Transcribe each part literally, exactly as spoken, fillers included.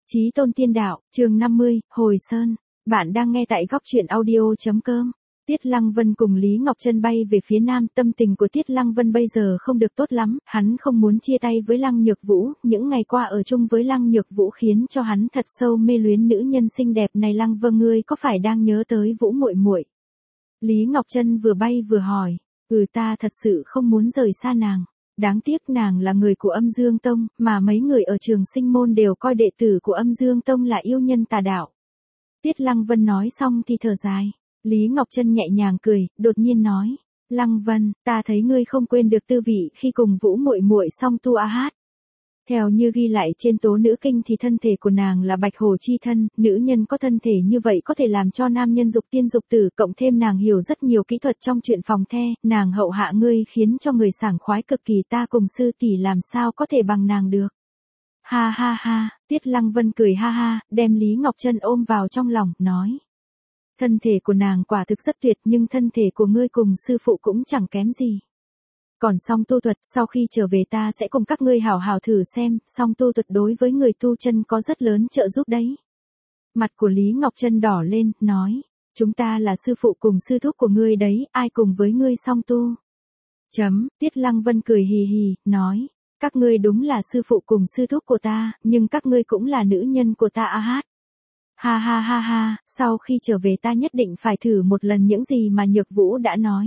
Chí Tôn Tiên Đạo, chương năm mươi, Hồi Sơn. Bạn đang nghe tại góc truyện audio chấm com. Tiết Lăng Vân cùng Lý Ngọc Trân bay về phía nam, tâm tình của Tiết Lăng Vân bây giờ không được tốt lắm, hắn không muốn chia tay với Lăng Nhược Vũ, những ngày qua ở chung với Lăng Nhược Vũ khiến cho hắn thật sâu mê luyến nữ nhân xinh đẹp này. Lăng Vân, ngươi có phải đang nhớ tới Vũ muội muội? Lý Ngọc Trân vừa bay vừa hỏi. Ừ, ta thật sự không muốn rời xa nàng. Đáng tiếc nàng là người của Âm Dương Tông, mà mấy người ở Trường Sinh Môn đều coi đệ tử của Âm Dương Tông là yêu nhân tà đạo. Tiết Lăng Vân nói xong thì thở dài. Lý Ngọc Trân nhẹ nhàng cười, đột nhiên nói. Lăng Vân, ta thấy ngươi không quên được tư vị khi cùng Vũ muội muội song tu a hát. Theo như ghi lại trên Tố Nữ Kinh thì thân thể của nàng là bạch hổ chi thân, nữ nhân có thân thể như vậy có thể làm cho nam nhân dục tiên dục tử, cộng thêm nàng hiểu rất nhiều kỹ thuật trong chuyện phòng the, nàng hậu hạ ngươi khiến cho người sảng khoái cực kỳ, ta cùng sư tỷ làm sao có thể bằng nàng được. Ha ha ha, Tiết Lăng Vân cười ha ha, đem Lý Ngọc Trân ôm vào trong lòng, nói. Thân thể của nàng quả thực rất tuyệt, nhưng thân thể của ngươi cùng sư phụ cũng chẳng kém gì. Còn song tu thuật, sau khi trở về ta sẽ cùng các ngươi hảo hảo thử xem, song tu thuật đối với người tu chân có rất lớn trợ giúp đấy. Mặt của Lý Ngọc Trân đỏ lên, nói, chúng ta là sư phụ cùng sư thúc của ngươi đấy, ai cùng với ngươi song tu. Chấm, Tiết Lăng Vân cười hì hì, nói, các ngươi đúng là sư phụ cùng sư thúc của ta, nhưng các ngươi cũng là nữ nhân của ta a hát. Ha ha ha ha, sau khi trở về ta nhất định phải thử một lần những gì mà Nhược Vũ đã nói.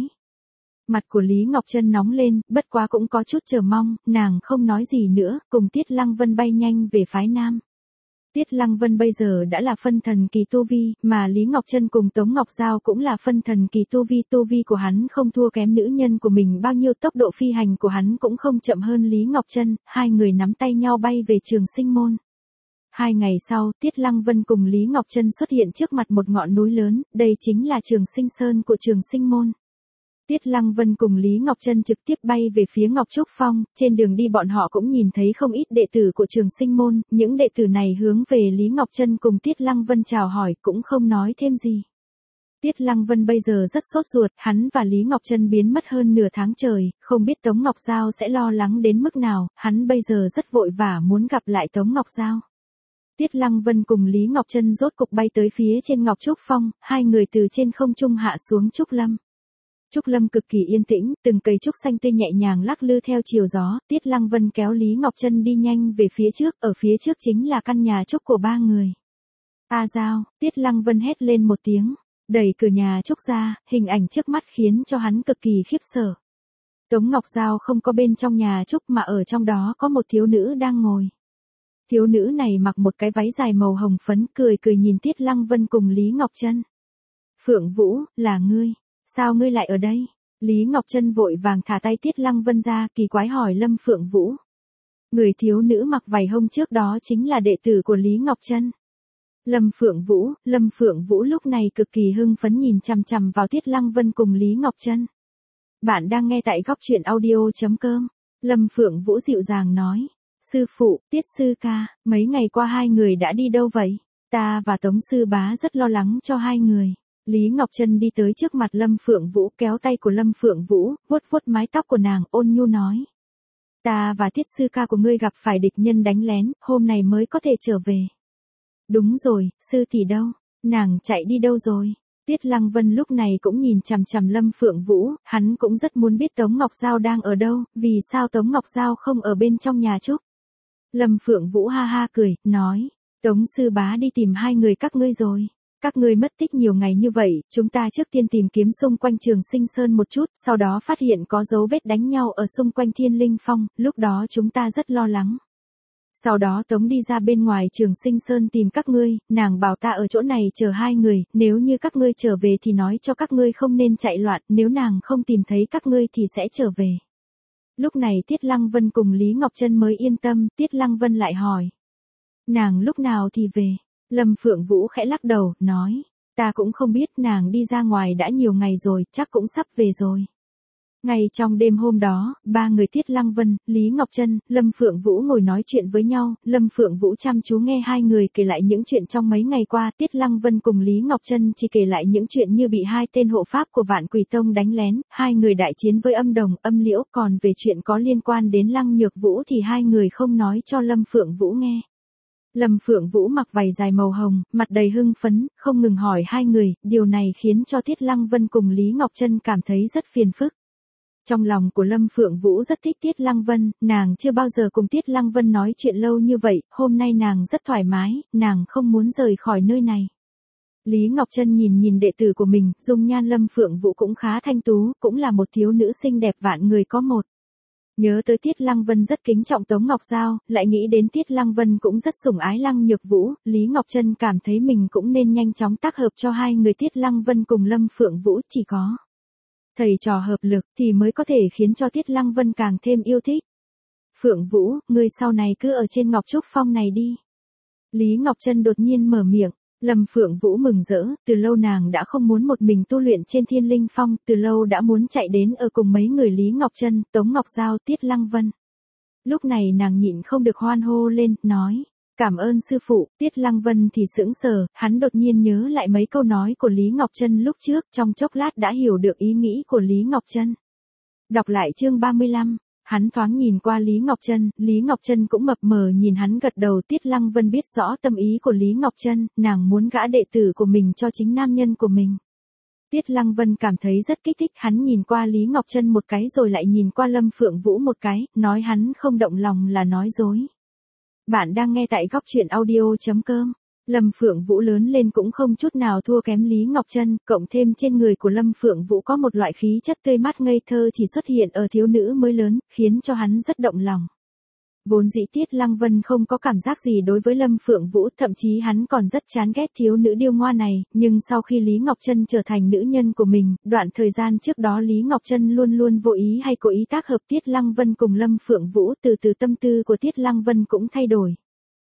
Mặt của Lý Ngọc Trân nóng lên, bất quá cũng có chút chờ mong, nàng không nói gì nữa, cùng Tiết Lăng Vân bay nhanh về phái nam. Tiết Lăng Vân bây giờ đã là phân thần kỳ tu vi, mà Lý Ngọc Trân cùng Tống Ngọc Giao cũng là phân thần kỳ tu vi, tu vi của hắn không thua kém nữ nhân của mình bao nhiêu, tốc độ phi hành của hắn cũng không chậm hơn Lý Ngọc Trân, hai người nắm tay nhau bay về Trường Sinh Môn. Hai ngày sau, Tiết Lăng Vân cùng Lý Ngọc Trân xuất hiện trước mặt một ngọn núi lớn, đây chính là Trường Sinh Sơn của Trường Sinh Môn. Tiết Lăng Vân cùng Lý Ngọc Trân trực tiếp bay về phía Ngọc Trúc Phong, trên đường đi bọn họ cũng nhìn thấy không ít đệ tử của Trường Sinh Môn, những đệ tử này hướng về Lý Ngọc Trân cùng Tiết Lăng Vân chào hỏi, cũng không nói thêm gì. Tiết Lăng Vân bây giờ rất sốt ruột, hắn và Lý Ngọc Trân biến mất hơn nửa tháng trời, không biết Tống Ngọc Giao sẽ lo lắng đến mức nào, hắn bây giờ rất vội vã muốn gặp lại Tống Ngọc Giao. Tiết Lăng Vân cùng Lý Ngọc Trân rốt cục bay tới phía trên Ngọc Trúc Phong, hai người từ trên không trung hạ xuống Trúc Lâm. Trúc Lâm cực kỳ yên tĩnh, từng cây trúc xanh tươi nhẹ nhàng lắc lư theo chiều gió, Tiết Lăng Vân kéo Lý Ngọc Trân đi nhanh về phía trước, ở phía trước chính là căn nhà trúc của ba người. A Giao, Tiết Lăng Vân hét lên một tiếng, đẩy cửa nhà trúc ra, hình ảnh trước mắt khiến cho hắn cực kỳ khiếp sợ. Tống Ngọc Giao không có bên trong nhà trúc mà ở trong đó có một thiếu nữ đang ngồi. Thiếu nữ này mặc một cái váy dài màu hồng phấn, cười cười nhìn Tiết Lăng Vân cùng Lý Ngọc Trân. Phượng Vũ, là ngươi. Sao ngươi lại ở đây? Lý Ngọc Trân vội vàng thả tay Tiết Lăng Vân ra, kỳ quái hỏi Lâm Phượng Vũ. Người thiếu nữ mặc vải hông trước đó chính là đệ tử của Lý Ngọc Trân. Lâm Phượng Vũ, Lâm Phượng Vũ lúc này cực kỳ hưng phấn nhìn chằm chằm vào Tiết Lăng Vân cùng Lý Ngọc Trân. Bạn đang nghe tại góc truyện audio chấm com. Lâm Phượng Vũ dịu dàng nói. Sư phụ, Tiết sư ca, mấy ngày qua hai người đã đi đâu vậy? Ta và Tống sư bá rất lo lắng cho hai người. Lý Ngọc Trân đi tới trước mặt Lâm Phượng Vũ, kéo tay của Lâm Phượng Vũ, vuốt vuốt mái tóc của nàng, ôn nhu nói. Ta và Tiết sư ca của ngươi gặp phải địch nhân đánh lén, hôm nay mới có thể trở về. Đúng rồi, sư tỷ đâu? Nàng chạy đi đâu rồi? Tiết Lăng Vân lúc này cũng nhìn chằm chằm Lâm Phượng Vũ, hắn cũng rất muốn biết Tống Ngọc Giao đang ở đâu, vì sao Tống Ngọc Giao không ở bên trong nhà trúc. Lâm Phượng Vũ ha ha cười, nói, Tống sư bá đi tìm hai người các ngươi rồi. Các ngươi mất tích nhiều ngày như vậy, chúng ta trước tiên tìm kiếm xung quanh Trường Sinh Sơn một chút, sau đó phát hiện có dấu vết đánh nhau ở xung quanh Thiên Linh Phong, lúc đó chúng ta rất lo lắng. Sau đó Tống đi ra bên ngoài Trường Sinh Sơn tìm các ngươi, nàng bảo ta ở chỗ này chờ hai người, nếu như các ngươi trở về thì nói cho các ngươi không nên chạy loạn, nếu nàng không tìm thấy các ngươi thì sẽ trở về. Lúc này Tiết Lăng Vân cùng Lý Ngọc Trân mới yên tâm, Tiết Lăng Vân lại hỏi. Nàng lúc nào thì về? Lâm Phượng Vũ khẽ lắc đầu, nói, ta cũng không biết, nàng đi ra ngoài đã nhiều ngày rồi, chắc cũng sắp về rồi. Ngay trong đêm hôm đó, ba người Tiết Lăng Vân, Lý Ngọc Trân, Lâm Phượng Vũ ngồi nói chuyện với nhau, Lâm Phượng Vũ chăm chú nghe hai người kể lại những chuyện trong mấy ngày qua, Tiết Lăng Vân cùng Lý Ngọc Trân chỉ kể lại những chuyện như bị hai tên hộ pháp của Vạn Quỷ Tông đánh lén, hai người đại chiến với Âm Đồng, Âm Liễu, còn về chuyện có liên quan đến Lăng Nhược Vũ thì hai người không nói cho Lâm Phượng Vũ nghe. Lâm Phượng Vũ mặc váy dài màu hồng, mặt đầy hưng phấn, không ngừng hỏi hai người, điều này khiến cho Tiết Lăng Vân cùng Lý Ngọc Trân cảm thấy rất phiền phức. Trong lòng của Lâm Phượng Vũ rất thích Tiết Lăng Vân, nàng chưa bao giờ cùng Tiết Lăng Vân nói chuyện lâu như vậy, hôm nay nàng rất thoải mái, nàng không muốn rời khỏi nơi này. Lý Ngọc Trân nhìn nhìn đệ tử của mình, dung nhan Lâm Phượng Vũ cũng khá thanh tú, cũng là một thiếu nữ xinh đẹp vạn người có một. Nhớ tới Tiết Lăng Vân rất kính trọng Tống Ngọc Giao, lại nghĩ đến Tiết Lăng Vân cũng rất sủng ái Lăng Nhược Vũ, Lý Ngọc Trân cảm thấy mình cũng nên nhanh chóng tác hợp cho hai người Tiết Lăng Vân cùng Lâm Phượng Vũ, chỉ có thầy trò hợp lực thì mới có thể khiến cho Tiết Lăng Vân càng thêm yêu thích. Phượng Vũ, ngươi sau này cứ ở trên Ngọc Trúc Phong này đi. Lý Ngọc Trân đột nhiên mở miệng. Lâm Phượng Vũ mừng rỡ, từ lâu nàng đã không muốn một mình tu luyện trên Thiên Linh Phong, từ lâu đã muốn chạy đến ở cùng mấy người Lý Ngọc Trân, Tống Ngọc Giao, Tiết Lăng Vân. Lúc này nàng nhịn không được hoan hô lên, nói, cảm ơn sư phụ. Tiết Lăng Vân thì sững sờ, hắn đột nhiên nhớ lại mấy câu nói của Lý Ngọc Trân lúc trước, trong chốc lát đã hiểu được ý nghĩ của Lý Ngọc Trân. Đọc lại chương ba mươi lăm. Hắn thoáng nhìn qua Lý Ngọc Trân, Lý Ngọc Trân cũng mập mờ nhìn hắn gật đầu. Tiết Lăng Vân biết rõ tâm ý của Lý Ngọc Trân, nàng muốn gả đệ tử của mình cho chính nam nhân của mình. Tiết Lăng Vân cảm thấy rất kích thích, hắn nhìn qua Lý Ngọc Trân một cái rồi lại nhìn qua Lâm Phượng Vũ một cái, nói hắn không động lòng là nói dối. Bạn đang nghe tại góc truyện audio chấm com. Lâm Phượng Vũ lớn lên cũng không chút nào thua kém Lý Ngọc Trân, cộng thêm trên người của Lâm Phượng Vũ có một loại khí chất tươi mát ngây thơ chỉ xuất hiện ở thiếu nữ mới lớn, khiến cho hắn rất động lòng. Vốn dĩ Tiết Lăng Vân không có cảm giác gì đối với Lâm Phượng Vũ, thậm chí hắn còn rất chán ghét thiếu nữ điêu ngoa này, nhưng sau khi Lý Ngọc Trân trở thành nữ nhân của mình, đoạn thời gian trước đó Lý Ngọc Trân luôn luôn vô ý hay cố ý tác hợp Tiết Lăng Vân cùng Lâm Phượng Vũ, từ từ tâm tư của Tiết Lăng Vân cũng thay đổi.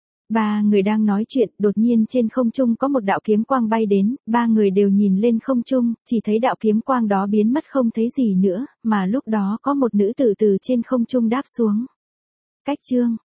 Ba người đang nói chuyện, đột nhiên trên không trung có một đạo kiếm quang bay đến, ba người đều nhìn lên không trung, chỉ thấy đạo kiếm quang đó biến mất không thấy gì nữa, mà lúc đó có một nữ tử từ trên không trung đáp xuống. Cách chương